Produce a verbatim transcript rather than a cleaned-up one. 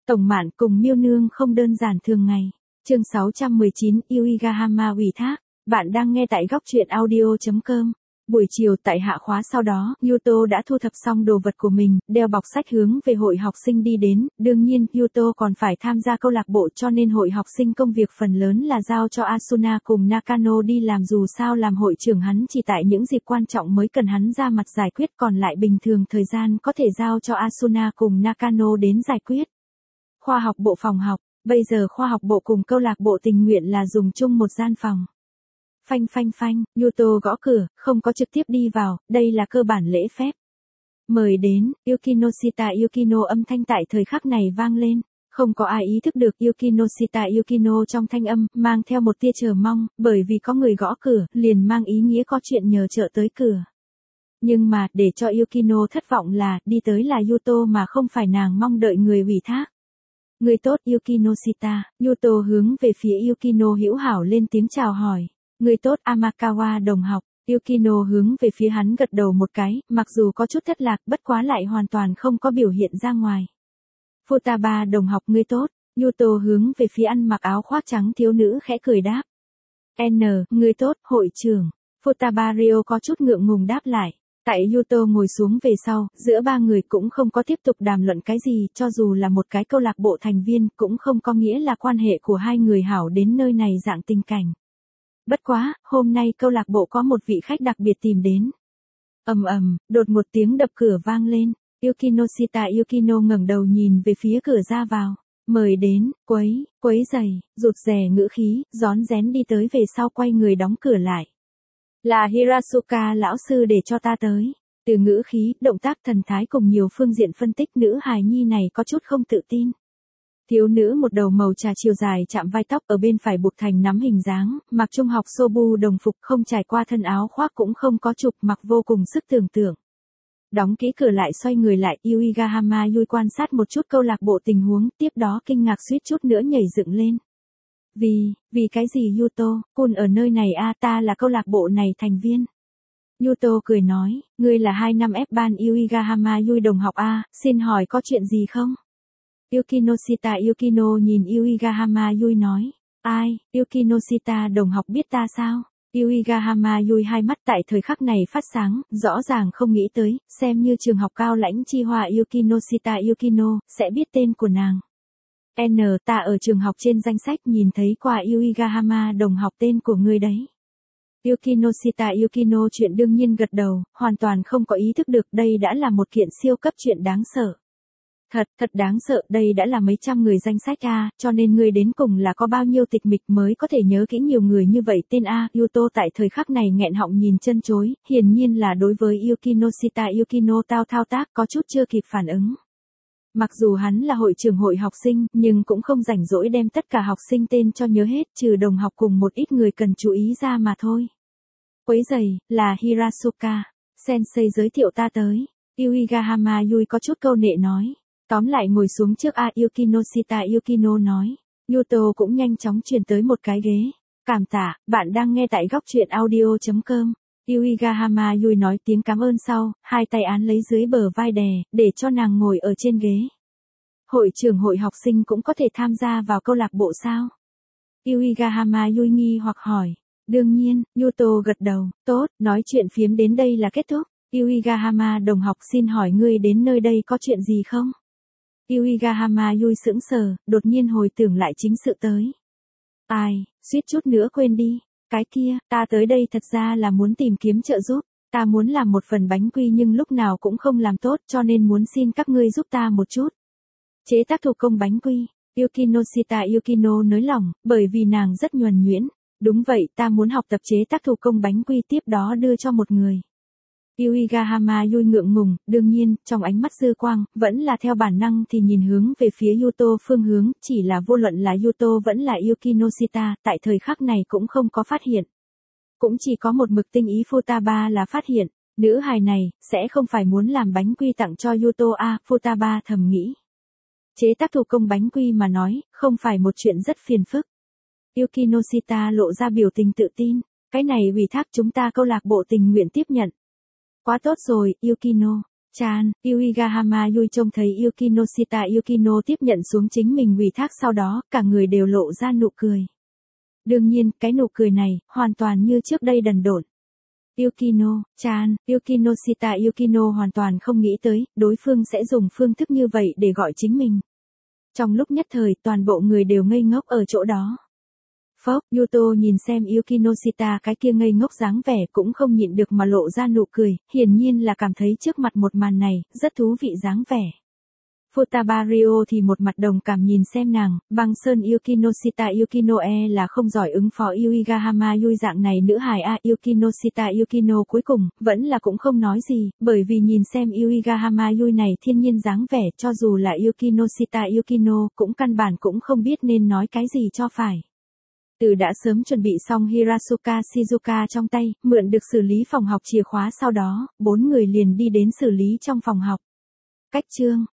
Tổng Mạn cùng Miêu Nương không đơn giản thường ngày. Chương sáu trăm mười chín, Yuigahama ủy thác. Bạn đang nghe tại góc truyện audio chấm com. Buổi chiều tại hạ khóa sau đó, Yuto đã thu thập xong đồ vật của mình, đeo bọc sách hướng về hội học sinh đi đến. Đương nhiên, Yuto còn phải tham gia câu lạc bộ cho nên hội học sinh công việc phần lớn là giao cho Asuna cùng Nakano đi làm, dù sao làm hội trưởng hắn chỉ tại những dịp quan trọng mới cần hắn ra mặt giải quyết, còn lại bình thường thời gian có thể giao cho Asuna cùng Nakano đến giải quyết. Khoa học bộ phòng học, bây giờ khoa học bộ cùng câu lạc bộ tình nguyện là dùng chung một gian phòng. Phanh phanh phanh, Yuto gõ cửa, không có trực tiếp đi vào, đây là cơ bản lễ phép. Mời đến, Yukinoshita Yukino âm thanh tại thời khắc này vang lên. Không có ai ý thức được Yukinoshita Yukino trong thanh âm, mang theo một tia chờ mong, bởi vì có người gõ cửa, liền mang ý nghĩa có chuyện nhờ trợ tới cửa. Nhưng mà, để cho Yukino thất vọng là, đi tới là Yuto mà không phải nàng mong đợi người ủy thác. Người tốt Yukinoshita, Yuto hướng về phía Yukino hữu hảo lên tiếng chào hỏi. Người tốt Amakawa đồng học, Yukino hướng về phía hắn gật đầu một cái, mặc dù có chút thất lạc, bất quá lại hoàn toàn không có biểu hiện ra ngoài. Futaba đồng học người tốt, Yuto hướng về phía ăn mặc áo khoác trắng thiếu nữ khẽ cười đáp. N, người tốt, hội trưởng. Futaba Ryo có chút ngượng ngùng đáp lại. Tại Yuto ngồi xuống về sau, giữa ba người cũng không có tiếp tục đàm luận cái gì, cho dù là một cái câu lạc bộ thành viên, cũng không có nghĩa là quan hệ của hai người hảo đến nơi này dạng tình cảnh. Bất quá, hôm nay câu lạc bộ có một vị khách đặc biệt tìm đến. Ầm ầm, đột một tiếng đập cửa vang lên, Yukinoshita Yukino ngẩng đầu nhìn về phía cửa ra vào. Mời đến, quấy, quấy giày, rụt rè ngữ khí, rón rén đi tới về sau quay người đóng cửa lại. Là Hirasuka lão sư để cho ta tới. Từ ngữ khí, động tác, thần thái cùng nhiều phương diện phân tích, nữ hài nhi này có chút không tự tin. Thiếu nữ một đầu màu trà chiều dài chạm vai, tóc ở bên phải buộc thành nắm hình dáng, mặc trung học sobu đồng phục, không trải qua thân áo khoác cũng không có chụp, mặc vô cùng sức tưởng tượng. Đóng kỹ cửa lại xoay người lại, Yuigahama Yui quan sát một chút câu lạc bộ tình huống, tiếp đó kinh ngạc suýt chút nữa nhảy dựng lên. Vì, vì cái gì Yuto, Kun ở nơi này a, ta là câu lạc bộ này thành viên. Yuto cười nói, ngươi là hai năm ép ban Yuigahama Yui đồng học a, xin hỏi có chuyện gì không? Yukinoshita Yukino nhìn Yuigahama Yui nói, ai, Yukinoshita đồng học biết ta sao? Yuigahama Yui hai mắt tại thời khắc này phát sáng, rõ ràng không nghĩ tới, xem như trường học cao lãnh chi hoa Yukinoshita Yukino, sẽ biết tên của nàng. N, ta ở trường học trên danh sách nhìn thấy qua Yuigahama đồng học tên của ngươi đấy. Yukinoshita Yukino chuyện đương nhiên gật đầu, hoàn toàn không có ý thức được đây đã là một kiện siêu cấp chuyện đáng sợ. Thật, thật đáng sợ, đây đã là mấy trăm người danh sách a, cho nên ngươi đến cùng là có bao nhiêu tịch mịch mới có thể nhớ kỹ nhiều người như vậy tên a. Yuto tại thời khắc này nghẹn họng nhìn chân chối, hiển nhiên là đối với Yukinoshita Yukino tao thao tác có chút chưa kịp phản ứng. Mặc dù hắn là hội trưởng hội học sinh, nhưng cũng không rảnh rỗi đem tất cả học sinh tên cho nhớ hết, trừ đồng học cùng một ít người cần chú ý ra mà thôi. Quấy giày, là Hirasuka, sensei giới thiệu ta tới. Yuigahama Yui có chút câu nệ nói. Tóm lại ngồi xuống trước a, Yukinoshita Yukino nói. Yuto cũng nhanh chóng chuyển tới một cái ghế. Cảm tạ, bạn đang nghe tại góc truyện audio chấm com. Yuigahama Yui nói tiếng cảm ơn sau, hai tay án lấy dưới bờ vai đè, để cho nàng ngồi ở trên ghế. Hội trưởng hội học sinh cũng có thể tham gia vào câu lạc bộ sao? Yuigahama Yui nghi hoặc hỏi. Đương nhiên, Yuto gật đầu, tốt, nói chuyện phiếm đến đây là kết thúc. Yuigahama đồng học xin hỏi ngươi đến nơi đây có chuyện gì không? Yuigahama Yui sững sờ, đột nhiên hồi tưởng lại chính sự tới. Ai, suýt chút nữa quên đi. Cái kia, ta tới đây thật ra là muốn tìm kiếm trợ giúp. Ta muốn làm một phần bánh quy nhưng lúc nào cũng không làm tốt cho nên muốn xin các ngươi giúp ta một chút. Chế tác thủ công bánh quy. Yukinoshita Yukino nới lòng, bởi vì nàng rất nhuần nhuyễn. Đúng vậy, ta muốn học tập chế tác thủ công bánh quy tiếp đó đưa cho một người. Yuigahama Yui ngượng ngùng, đương nhiên, trong ánh mắt dư quang, vẫn là theo bản năng thì nhìn hướng về phía Yuto phương hướng, chỉ là vô luận là Yuto vẫn là Yukinoshita, tại thời khắc này cũng không có phát hiện. Cũng chỉ có một mực tinh ý Futaba là phát hiện, nữ hài này, sẽ không phải muốn làm bánh quy tặng cho Yuto a, Futaba thầm nghĩ. Chế tác thủ công bánh quy mà nói, không phải một chuyện rất phiền phức. Yukinoshita lộ ra biểu tình tự tin, cái này ủy thác chúng ta câu lạc bộ tình nguyện tiếp nhận. Quá tốt rồi, Yukino. Chan, Yuiga Hamayui trông thấy Yukino Shita Yukino tiếp nhận xuống chính mình ủy thác sau đó, cả người đều lộ ra nụ cười. Đương nhiên, cái nụ cười này, hoàn toàn như trước đây đần độn. Yukino, Chan, Yukino Shita Yukino hoàn toàn không nghĩ tới, đối phương sẽ dùng phương thức như vậy để gọi chính mình. Trong lúc nhất thời, toàn bộ người đều ngây ngốc ở chỗ đó. Phốc, Yuto nhìn xem Yukino Shita cái kia ngây ngốc dáng vẻ cũng không nhịn được mà lộ ra nụ cười, hiển nhiên là cảm thấy trước mặt một màn này, rất thú vị dáng vẻ. Futabario thì một mặt đồng cảm nhìn xem nàng, băng sơn Yukino Shita Yukino e là không giỏi ứng phó Yuiga Hamayui dạng này nữ hài a. Yukino Shita Yukino cuối cùng, vẫn là cũng không nói gì, bởi vì nhìn xem Yuiga Hamayui này thiên nhiên dáng vẻ cho dù là Yukino Shita Yukino cũng căn bản cũng không biết nên nói cái gì cho phải. Từ đã sớm chuẩn bị xong Hirasuka Shizuka trong tay, mượn được xử lý phòng học chìa khóa sau đó, bốn người liền đi đến xử lý trong phòng học. Cách chương